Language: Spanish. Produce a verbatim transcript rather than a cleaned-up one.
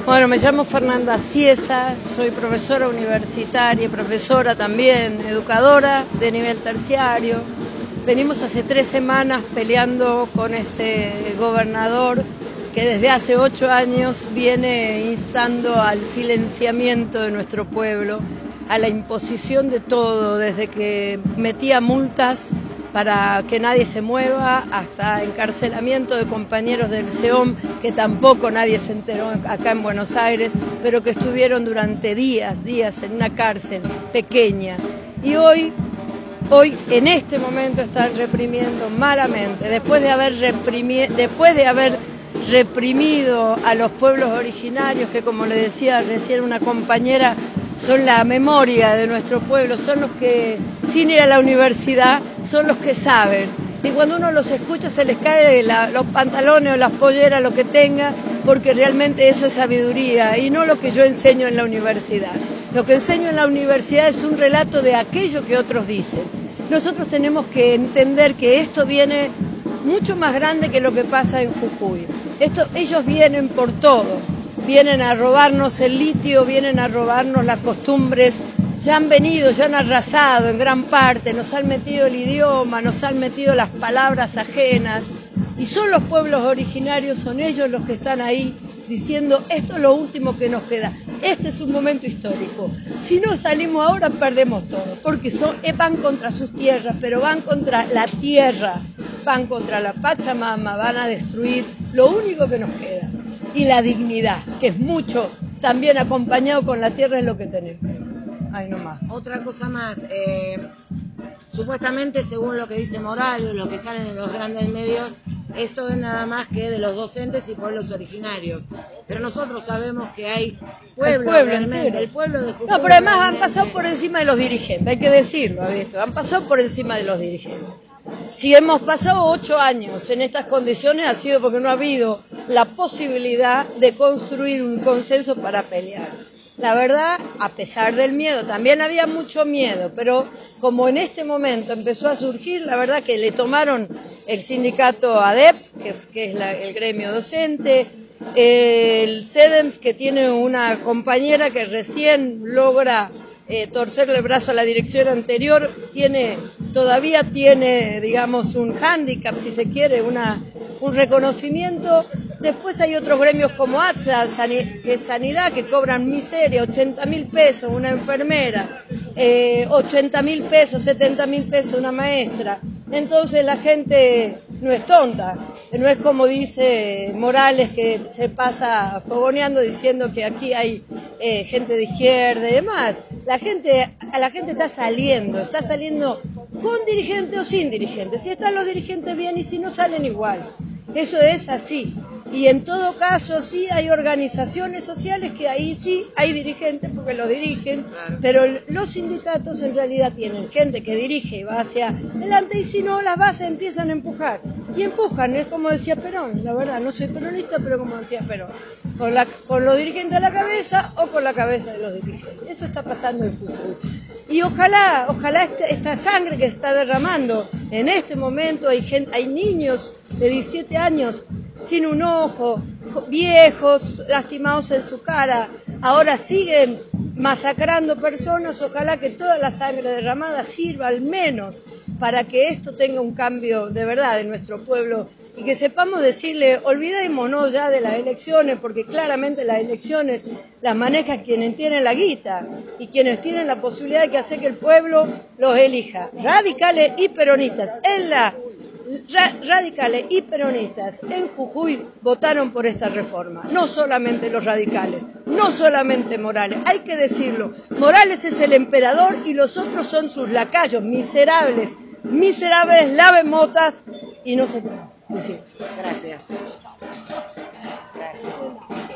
Bueno, me llamo Fernanda Ciesa, soy profesora universitaria, profesora también, educadora de nivel terciario. Venimos hace tres semanas peleando con este gobernador que desde hace ocho años viene instando al silenciamiento de nuestro pueblo, a la imposición de todo, desde que metía multas para que nadie se mueva, hasta encarcelamiento de compañeros del C E O M, que tampoco nadie se enteró acá en Buenos Aires, pero que estuvieron durante días, días en una cárcel pequeña. Y hoy, hoy en este momento están reprimiendo malamente, después de haber reprimido, después de haber reprimido a los pueblos originarios, que como le decía recién una compañera, son la memoria de nuestro pueblo, son los que, sin ir a la universidad, son los que saben. Y cuando uno los escucha se les cae la, los pantalones o las polleras, lo que tenga, porque realmente eso es sabiduría y no lo que yo enseño en la universidad. Lo que enseño en la universidad es un relato de aquello que otros dicen. Nosotros tenemos que entender que esto viene mucho más grande que lo que pasa en Jujuy. Esto, ellos vienen por todo. Vienen a robarnos el litio, vienen a robarnos las costumbres, ya han venido, ya han arrasado en gran parte, nos han metido el idioma, nos han metido las palabras ajenas, y son los pueblos originarios, son ellos los que están ahí diciendo esto es lo último que nos queda, este es un momento histórico, si no salimos ahora perdemos todo, porque son, van contra sus tierras, pero van contra la tierra, van contra la Pachamama, van a destruir lo único que nos queda. Y la dignidad, que es mucho, también acompañado con la tierra es lo que tenemos. Ay, no más. Otra cosa más, eh, supuestamente según lo que dice Morales, lo que salen en los grandes medios, esto es nada más que de los docentes y pueblos originarios. Pero nosotros sabemos que hay pueblos, el pueblo realmente, entero. El pueblo de Jujuy. No, pero además realmente... han pasado por encima de los dirigentes, hay que decirlo, ¿ha visto? Han pasado por encima de los dirigentes. Si hemos pasado ocho años en estas condiciones ha sido porque no ha habido la posibilidad de construir un consenso para pelear. La verdad, a pesar del miedo, también había mucho miedo, pero como en este momento empezó a surgir, la verdad que le tomaron el sindicato ADEP, que, que es la, el gremio docente, el CEDEMS, que tiene una compañera que recién logra eh, torcerle el brazo a la dirección anterior, tiene, todavía tiene, digamos, un hándicap, si se quiere, una, un reconocimiento. Después hay otros gremios como ATSA, que es Sanidad, que cobran miseria, ochenta mil pesos una enfermera, eh, ochenta mil pesos, setenta mil pesos una maestra. Entonces la gente no es tonta, no es como dice Morales, que se pasa fogoneando diciendo que aquí hay eh, gente de izquierda y demás. La gente, a la gente está saliendo, está saliendo con dirigente o sin dirigente. Si están los dirigentes bien y si no salen igual. Eso es así. Y en todo caso sí hay organizaciones sociales que ahí sí hay dirigentes porque lo dirigen, claro. Pero los sindicatos en realidad tienen gente que dirige y va hacia adelante y si no las bases empiezan a empujar. Y empujan, es como decía Perón, la verdad, no soy peronista, pero como decía Perón, con, la, con los dirigentes a la cabeza o con la cabeza de los dirigentes. Eso está pasando en Jujuy. Y ojalá, ojalá este, esta sangre que se está derramando en este momento, hay, gente, hay niños de diecisiete años sin un ojo, viejos, lastimados en su cara, ahora siguen masacrando personas, ojalá que toda la sangre derramada sirva al menos para que esto tenga un cambio de verdad en nuestro pueblo y que sepamos decirle, olvidémonos ya de las elecciones, porque claramente las elecciones las manejan quienes tienen la guita y quienes tienen la posibilidad de que hacer que el pueblo los elija, radicales y peronistas. En la radicales y peronistas en Jujuy votaron por esta reforma, no solamente los radicales, no solamente Morales, hay que decirlo, Morales es el emperador y los otros son sus lacayos, miserables, miserables lavemotas y no sé qué más decir. Gracias. Gracias.